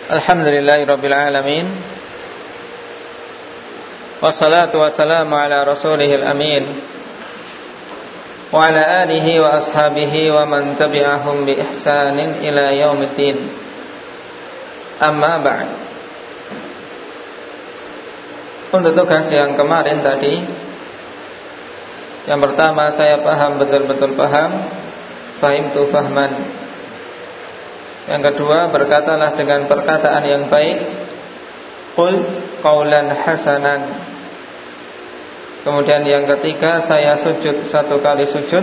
Alhamdulillahirabbil alamin. Wassalatu wassalamu ala rasulihil amin wa ala alihi wa ashabihi wa man tabi'ahum bi ihsanin ila yaumiddin. Amma ba'd. Untuk tugas yang kemarin tadi, yang pertama saya paham, betul-betul paham, fahimtu fahman. Yang kedua, berkatalah dengan perkataan yang baik, qul qaulan hasanan. Kemudian yang ketiga, saya sujud satu kali sujud,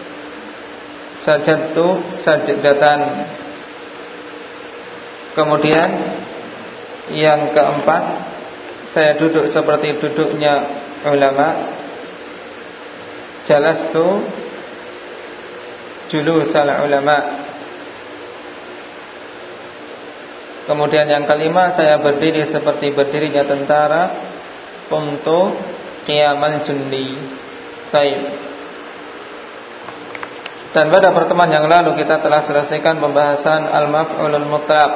sajadtu sajdatan. Kemudian yang keempat, saya duduk seperti duduknya ulama, jalastu julusal ulama. Kemudian yang kelima, saya berdiri seperti berdirinya tentara, qumtu qiyamal jundi. Baik. Dan pada pertemuan yang lalu kita telah selesaikan pembahasan al-maf'ulul mutlaq,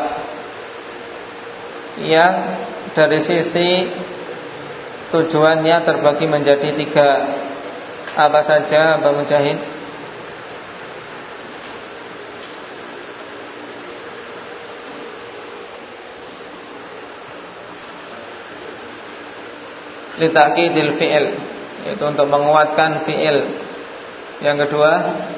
yang dari sisi tujuannya terbagi menjadi tiga. Apa saja, Pak Mujahid? Litakidil fi'il, yaitu untuk menguatkan fi'il. Yang kedua,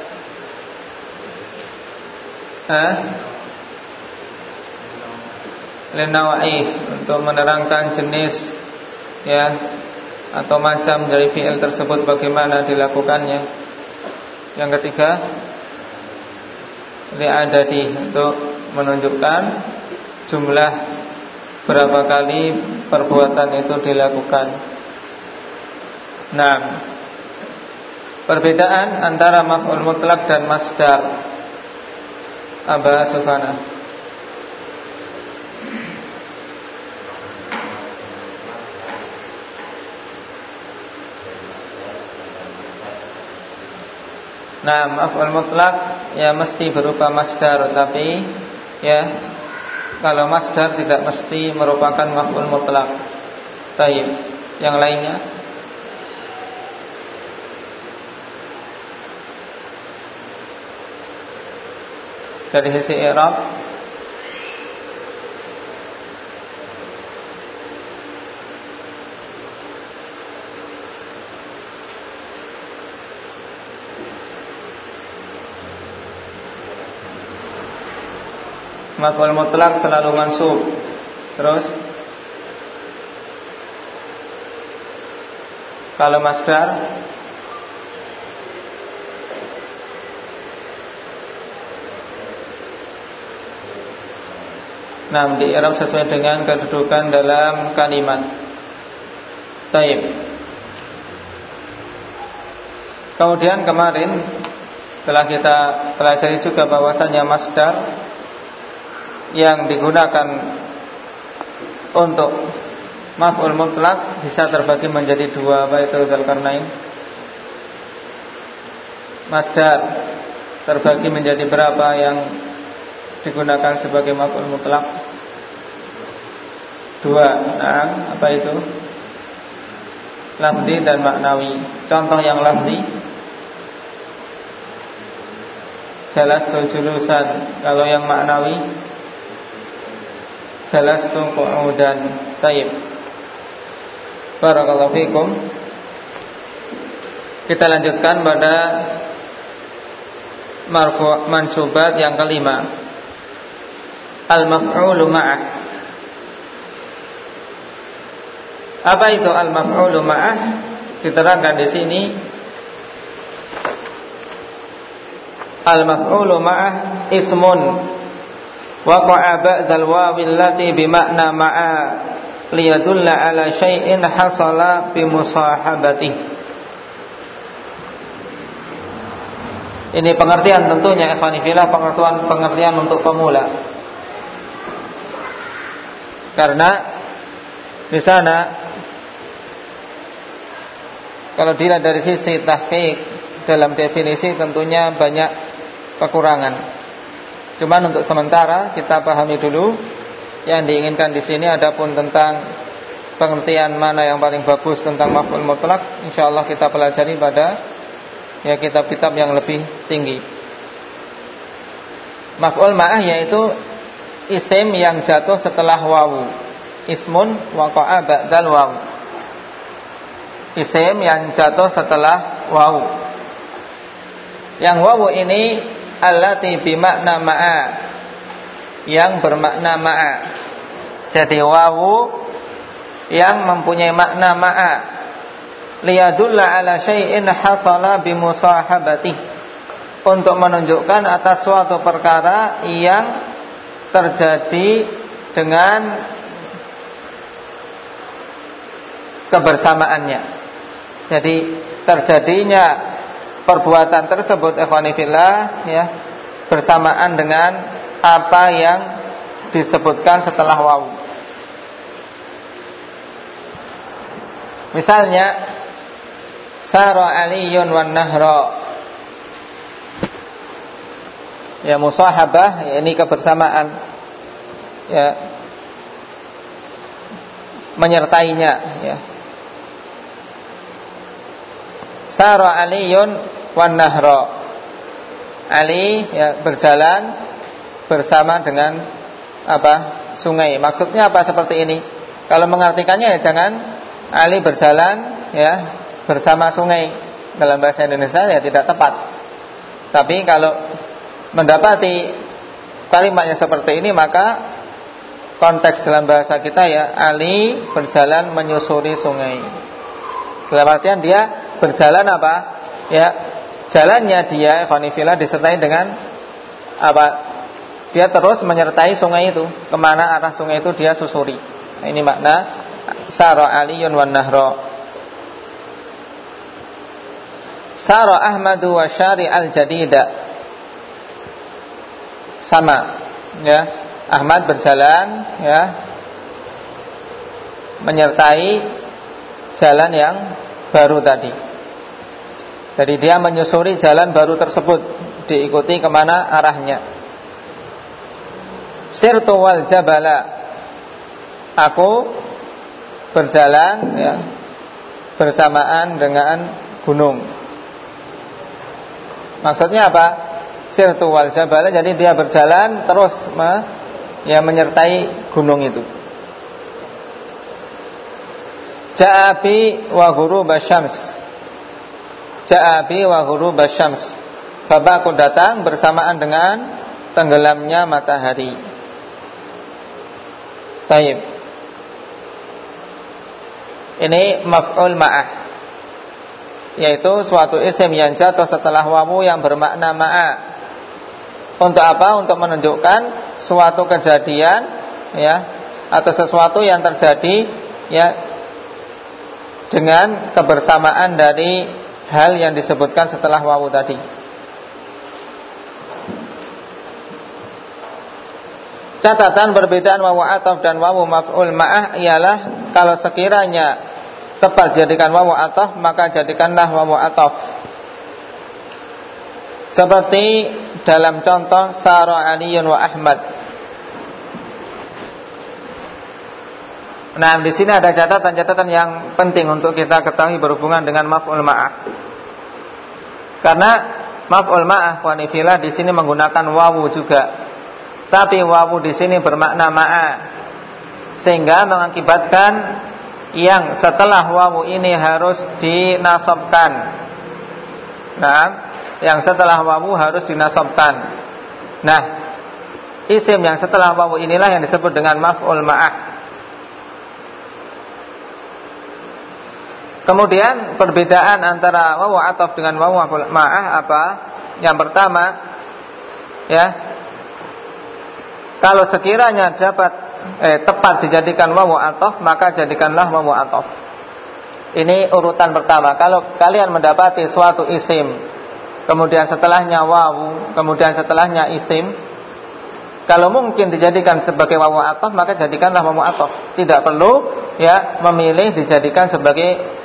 linawa'ih, untuk menerangkan jenis, ya, atau macam dari fi'il tersebut, bagaimana dilakukannya. Yang ketiga, li'adadi, untuk menunjukkan jumlah berapa kali perbuatan itu dilakukan. Nah, perbedaan antara maf'ul mutlaq dan masdar, Aba Sufana. Nah, maf'ul mutlaq ya mesti berupa masdar, tapi ya kalau masdar tidak mesti merupakan maf'ul mutlaq. Baik, yang lainnya? Dari sisi i'rab, maf'ul mutlaq selalu mansub. Terus kalau masdar, nah, di i'rab sesuai dengan kedudukan dalam kalimat. Taib. Kemudian kemarin telah kita pelajari juga bahwasanya masdar yang digunakan untuk maf'ul mutlaq bisa terbagi menjadi dua. Apa itu Dzulkarnain? Masdar terbagi menjadi berapa yang digunakan sebagai maf'ul mutlaq? Dua. Nah, apa itu? Lafzi dan maknawi. Contoh yang lafzi, jalastu julusan. Kalau yang maknawi, jalastu qu'udan. Taib. Barakallahu fikum. Kita lanjutkan pada marfu' mansubat yang kelima, al-maf'ulu ma'ah. Apa itu al-maf'ulu ma'ah? Diterangkan di sini. Al-maf'ulu ma'ah ismun waqa'a ba'dal wawi allati bima'na ma'a liyadulla ala syai'in hasala bimusahabati. Ini pengertian tentunya ikhwani fillah, pengertian untuk pemula. Karena di sana kalau dilihat dari sisi tahqiq dalam definisi tentunya banyak kekurangan. Cuman untuk sementara kita pahami dulu Yang diinginkan di sini adapun tentang pengertian mana yang paling bagus tentang maf'ul mutlak, insyaallah kita pelajari pada kitab-kitab yang lebih tinggi. Maf'ul ma'ah yaitu isim yang jatuh setelah wawu. Ismun waqa'a ba'dal wawu. Isim yang jatuh setelah wawu. Yang wawu ini allati bimakna ma'a, yang bermakna ma'a. Jadi wawu yang mempunyai makna ma'a, liyadulla ala syai'in hasala bimusahabati, untuk menunjukkan atas suatu perkara yang terjadi dengan kebersamaannya. Jadi terjadinya perbuatan tersebut ikhwanifillah bersamaan dengan apa yang disebutkan setelah wawu. Misalnya sara aliyun wan nahra, musahabah, ini kebersamaan, menyertainya, Sara aliyun wan nahra, Ali berjalan bersama dengan sungai. Maksudnya apa seperti ini? Kalau mengartikannya jangan Ali berjalan bersama sungai. Dalam bahasa Indonesia tidak tepat. Tapi kalau mendapati kalimatnya seperti ini, maka konteks dalam bahasa kita Ali berjalan menyusuri sungai. Dalam artian dia berjalan jalannya dia ikhwanifillah disertai dengan dia terus menyertai sungai itu, kemana arah sungai itu dia susuri. Ini makna sara aliyun wan nahra. Sara Ahmadu wa syari al-jadida, sama Ahmad berjalan menyertai jalan yang baru tadi. Jadi dia menyusuri jalan baru tersebut, diikuti kemana arahnya. Sirtu wal jabala, aku berjalan bersamaan dengan gunung. Maksudnya apa? Sirtu wal jabala, jadi dia berjalan terus menyertai gunung itu. Ja'abi wa ghurubasy syams. Ja'abi wa ghurubasy syams. Bapakku datang bersamaan dengan tenggelamnya matahari. Baik. Ini maf'ul ma'ah, yaitu suatu isim yang jatuh setelah wawu yang bermakna ma'a. Untuk apa? Untuk menunjukkan suatu kejadian atau sesuatu yang terjadi dengan kebersamaan dari hal yang disebutkan setelah wawu tadi. Catatan perbedaan wawu ataf dan wawu maf'ul ma'ah ialah kalau sekiranya tepat jadikan wawu ataf, maka jadikanlah wawu ataf. Seperti dalam contoh sara aliyun wa ahmad. Nah, di sini ada catatan-catatan yang penting untuk kita ketahui berhubungan dengan maf'ul ma'ah. Karena maf'ul ma'ah wanifillah di sini menggunakan wawu juga. Tapi wawu di sini bermakna ma'a, sehingga mengakibatkan yang setelah wawu ini harus dinasabkan. Nah, yang setelah wawu harus dinasabkan. Nah, isim yang setelah wawu inilah yang disebut dengan maf'ul ma'ah. Kemudian perbedaan antara wawu ataf dengan wawu ma'ah apa? Yang pertama, kalau sekiranya tepat dijadikan wawu ataf, maka jadikanlah wawu ataf. Ini urutan pertama. Kalau kalian mendapati suatu isim, kemudian setelahnya wawu, kemudian setelahnya isim, kalau mungkin dijadikan sebagai wawu ataf, maka jadikanlah wawu ataf. Tidak perlu memilih dijadikan sebagai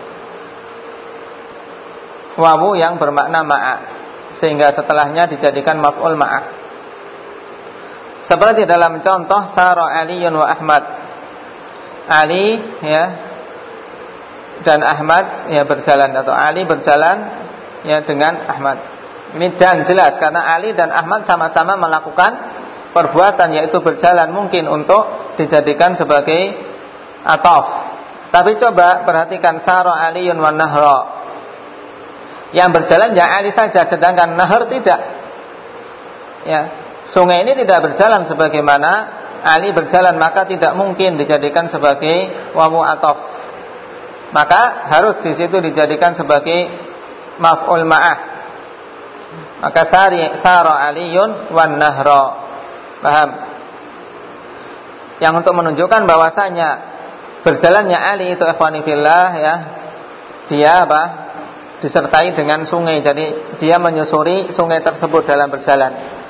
wawu yang bermakna ma'a, sehingga setelahnya dijadikan maf'ul ma'ah. Seperti dalam contoh Sara Aliyun wa Ahmad. Ali ya dan Ahmad ya berjalan, atau Ali berjalan ya dengan Ahmad. Ini dan jelas karena Ali dan Ahmad sama-sama melakukan perbuatan, yaitu berjalan, mungkin untuk dijadikan sebagai ataf. Tapi coba perhatikan Sara Aliyun wa Nahra. Yang berjalan ya Ali saja, sedangkan Nahar tidak. Ya, sungai ini tidak berjalan sebagaimana Ali berjalan, maka tidak mungkin dijadikan sebagai wawu ataf. Maka harus di situ dijadikan sebagai maf'ul ma'ah. Maka Sara Aliyun wan Nahra. Paham? Yang untuk menunjukkan bahwasanya berjalannya Ali itu ikhwani fillah ya, dia apa? Disertai dengan sungai. Jadi dia menyusuri sungai tersebut dalam berjalan.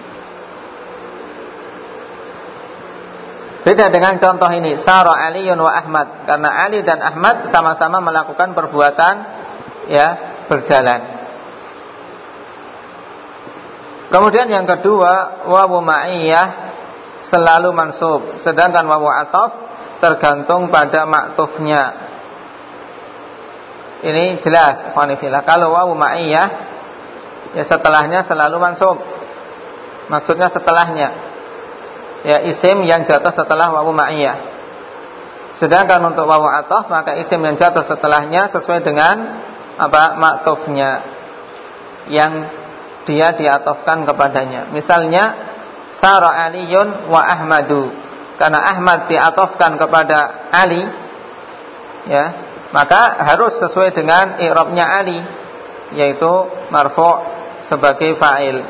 Beda dengan contoh ini, Sara Aliyun wa Ahmad, karena Ali dan Ahmad sama-sama melakukan perbuatan ya berjalan. Kemudian yang kedua, wawu ma'iyah selalu mansub, sedangkan wawu ataf tergantung pada maktufnya. Ini jelas, ikhwanifillah. Kalau wawu ma'iyah ya setelahnya selalu mansub. Maksudnya setelahnya ya isim yang jatuh setelah wawu ma'iyah. Sedangkan untuk wawu ataf, maka isim yang jatuh setelahnya sesuai dengan apa maktufnya yang dia diatofkan kepadanya. Misalnya Sara Aliyun wa Ahmadu, karena Ahmad diatofkan kepada Ali ya, maka harus sesuai dengan i'rabnya Ali, yaitu marfu' sebagai fa'il.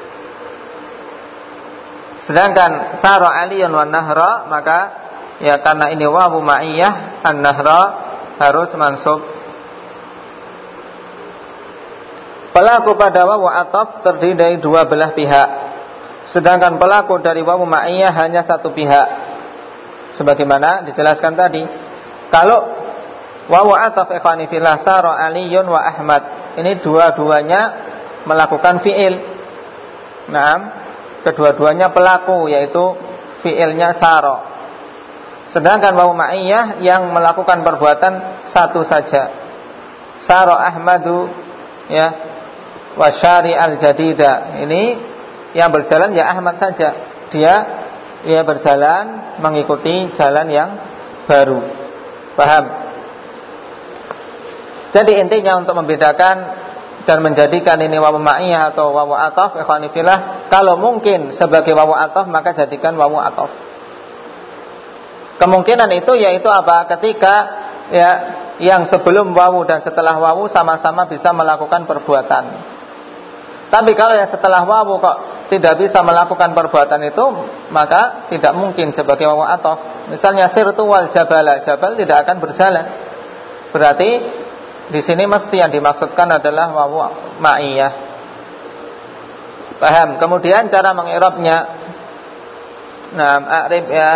Sedangkan Sara Aliyun wan Nahra, maka ya karena ini wawu ma'iyah, an-Nahra harus mansub. Pelaku pada wawu ataf terdiri dari dua belah pihak, sedangkan pelaku dari wawu ma'iyah hanya satu pihak. Sebagaimana dijelaskan tadi, kalau wawu ataf ikhwani fillah Sara Aliyun wa Ahmad, ini dua-duanya melakukan fi'il. Naam, kedua-duanya pelaku, yaitu fi'ilnya Sara. Sedangkan wawu ma'iyah yang melakukan perbuatan satu saja. Sara Ahmadu ya wa syari al-jadida. Ini yang berjalan ya Ahmad saja. Dia berjalan mengikuti jalan yang baru. Paham? Jadi intinya untuk membedakan dan menjadikan ini wawu ma'iyah atau wawu ataf, ikhwani fillah, kalau mungkin sebagai wawu ataf maka jadikan wawu ataf. Kemungkinan itu yaitu apa? Ketika ya yang sebelum wawu dan setelah wawu sama-sama bisa melakukan perbuatan. Tapi kalau yang setelah wawu kok tidak bisa melakukan perbuatan itu, maka tidak mungkin sebagai wawu ataf. Misalnya sirtu wal jabala, jabal tidak akan berjalan. Berarti di sini mesti yang dimaksudkan adalah wawu ma'iyah. Paham? Kemudian cara mengi'rabnya. Nah, a'rib ya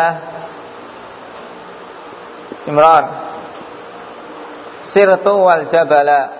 Imran. Sirtu wal jabala.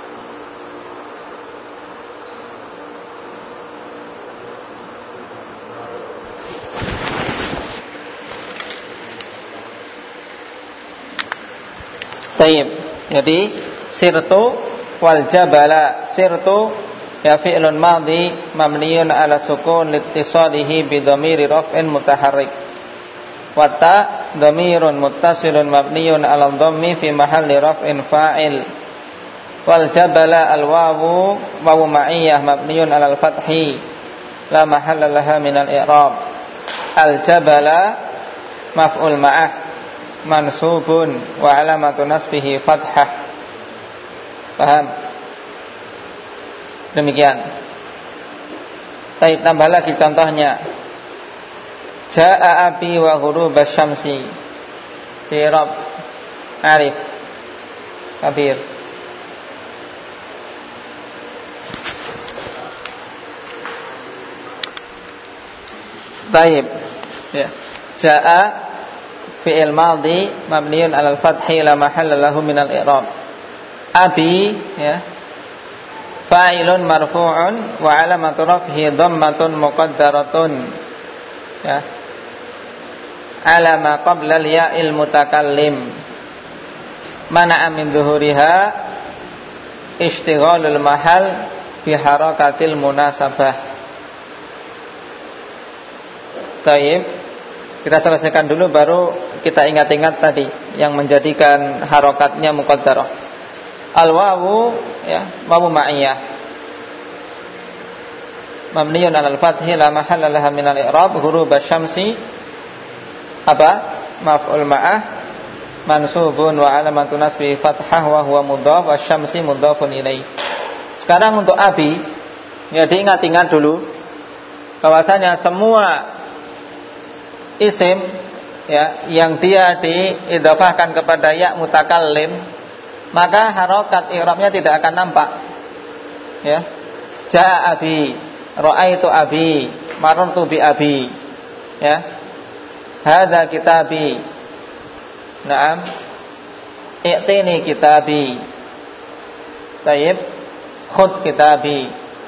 Taib. Jadi sirtu wal jabala. Sirtu ya fi'lun madhi mabniyun ala sukun liittisalihi bi dhamiri raf'in mutaharrik. Wa ta dhamirun muttasilun mabniyun ala dhammi fi mahalli raf'in fa'il. Wal jabala al wawu wawu ma'iyah mabniyun ala al fathi la mahalla laha min al i'rab. Al jabala maf'ul ma'ah mansubun wa alamatu nasbihi fathah. Paham? Demikian. Baik, tambah lagi contohnya. Ja'a abi wa ghurubasy syamsi. Fi Rabb Arif Kabir. Baik. Ya. Ja'a fi'il madhi mabniun 'alal fathi la mahalla lahu minal i'rab. Abi ya fa'ilun marfu'un wa 'alamatu raf'ihi dhammatun muqaddaratun ya, ala ma qabla al-ya'il mutakallim mana'a min dhuhuriha ishtighalul mahal bi harakatil munasabah. Baik, kita selesaikan dulu baru kita ingat-ingat tadi yang menjadikan harokatnya muqaddarah. Al-wawu, ya, wawu ma'iyah mabniyun 'alal fathi la mahalla laha min al-i'rab huruf asy-syamsi apa? Maf'ul ma'ah mansubun wa alamatun nasbi fathah wa huwa mudhaf wasyamsi mudhafun ilaih. Sekarang untuk abi, ya, diingat-ingat dulu bahwasanya semua isim, ya, yang dia diidhafahkan kepada ya mutakallim, maka harokat i'rabnya tidak akan nampak, ya. Jaa abi, ra'aitu abi, marartu bi abi, ya. Hadza kitabi, na'am, i'tini kitabi, tayyib, khud kitabi.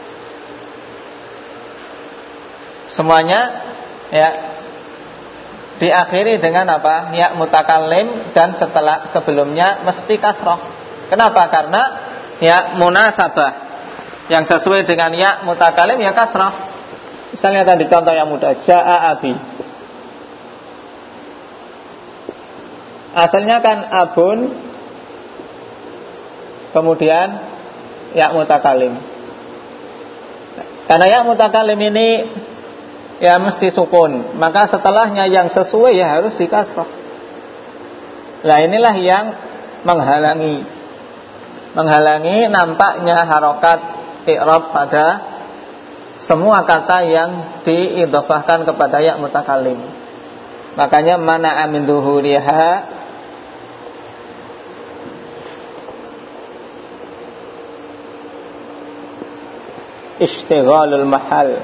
Semuanya, ya, diakhiri dengan apa? Ya mutakallim, dan sebelumnya mesti kasrah. Kenapa? Karena ya munasabah yang sesuai dengan ya mutakallim ya kasrah. Misalnya tadi contoh yang mudah, jaa abi. Asalnya kan abun, kemudian ya mutakalim. Karena ya mutakalim ini ya mesti sukun, maka setelahnya yang sesuai ya harus dikasrah. Nah inilah yang menghalangi nampaknya harokat i'rab pada semua kata yang diidhafahkan kepada ya mutakalim. Makanya mana'a min dhuhuriha ishtighalul mahal.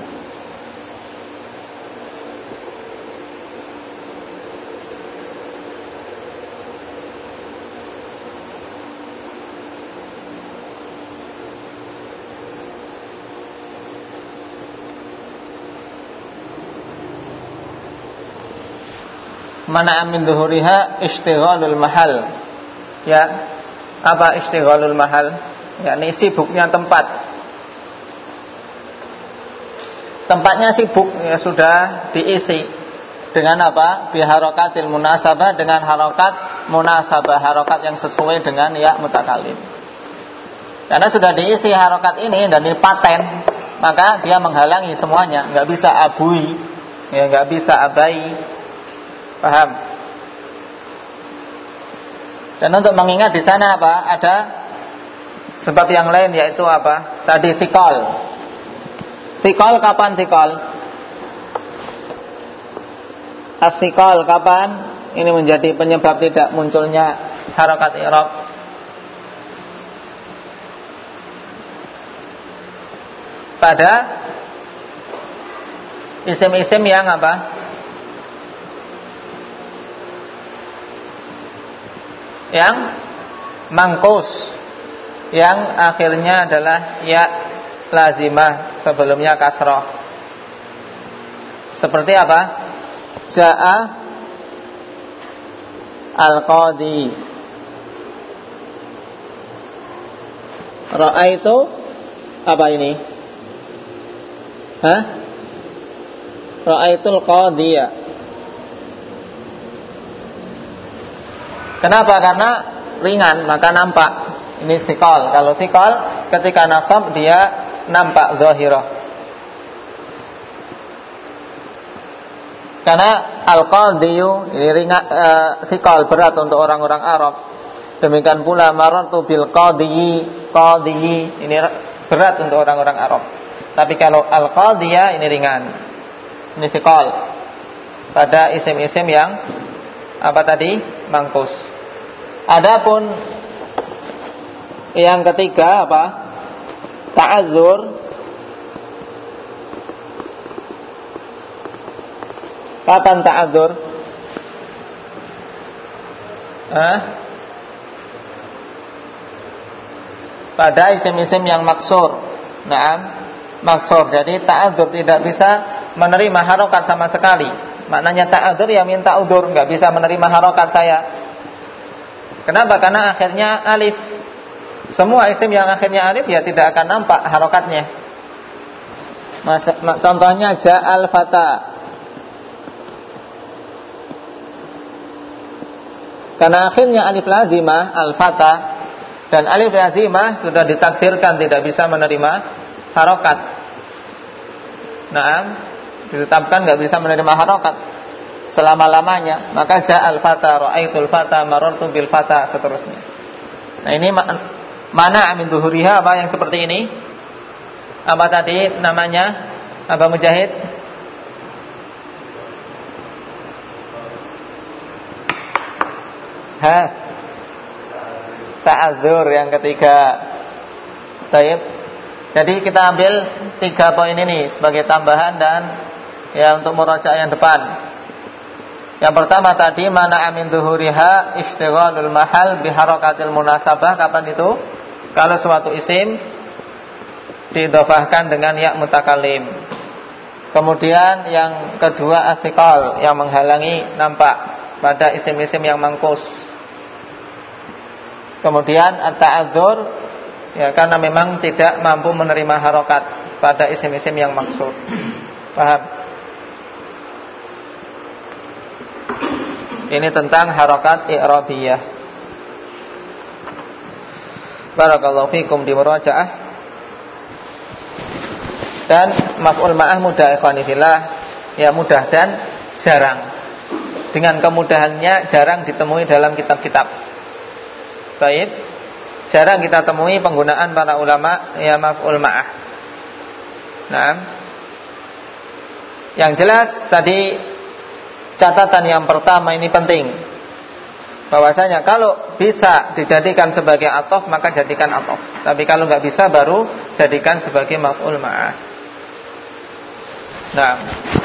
Mana'a min dhuhuriha ishtighalul mahal. Ya, apa ishtighalul mahal? Yakni sibuknya tempat. Tempatnya sibuk, ya, sudah diisi dengan apa? Biharokatil munasabah, dengan harokat munasabah, harokat yang sesuai dengan ya mutakallim. Karena sudah diisi harokat ini dan dipaten, maka dia menghalangi semuanya, nggak bisa abui, ya, nggak bisa abai. Paham? Dan untuk mengingat di sana apa? Ada sebab yang lain, yaitu apa? Tadi thiqal. Thiqal kapan thiqal? As-thiqal kapan ini menjadi penyebab tidak munculnya harokat i'rab? Pada isim-isim yang apa? Yang mangkus, yang akhirnya adalah ya lazimah, sebelumnya kasrah. Seperti apa? Ja'a al-qadi, ra'aitu apa ini? Ra'aitul qadiyya. Kenapa? Karena ringan, maka nampak. Ini thiqal. Kalau thiqal ketika nasab dia nampak zahirah. Karena al-qadiyu ini ringan, thiqal, berat untuk orang-orang Arab. Demikian pula marartu bil qadiyi ini berat untuk orang-orang Arab. Tapi kalau al-qadiyah ini ringan. Ini thiqal pada isim-isim yang apa tadi? Mangkus. Adapun yang ketiga apa? Ta'adzur. Kapan ta'adzur? Pada isim-isim yang maksur. Naam, maksur. Jadi ta'adzur tidak bisa menerima harokat sama sekali. Maknanya ta'adzur ya minta udzur, enggak bisa menerima harokat saya. Kenapa? Karena akhirnya alif. Semua isim yang akhirnya alif ya tidak akan nampak harokatnya. Contohnya ja'al fata. Karena akhirnya alif lazimah al-fata, dan alif lazimah sudah ditakdirkan tidak bisa menerima harokat. Naam, ditetapkan enggak bisa menerima harokat selama-lamanya. Maka ja'al fata, ra'aitul fata, marartu bil fata, seterusnya. Nah, ini mana min zuhuriha, apa yang seperti ini? Apa tadi namanya? Apa Mujahid? Ta'adzur yang ketiga. Baik. Jadi kita ambil 3 poin ini sebagai tambahan dan ya untuk murajaah yang depan. Yang pertama tadi mana min zuhuriha istighalul mahal biharakatil munasabah. Kapan itu? Kalau suatu isim didhofahkan dengan ya mutakallim. Kemudian yang kedua athiqal, yang menghalangi nampak pada isim-isim yang mangkus. Kemudian at-ta'adzur, ya karena memang tidak mampu menerima harokat pada isim-isim yang maksud. Paham? Ini tentang harokat i'rabiyah. Barakallahu fikum di murajaah. Dan maf'ul ma'ah mudah ikhwani fillah, ya mudah dan jarang. Dengan kemudahannya jarang ditemui dalam kitab-kitab. Baik. Jarang kita temui penggunaan para ulama ya maf'ul ma'ah. Nah, yang jelas tadi catatan yang pertama ini penting, bahwasanya kalau bisa dijadikan sebagai athof maka jadikan athof. Tapi kalau nggak bisa baru jadikan sebagai maf'ul ma'ah. Nah,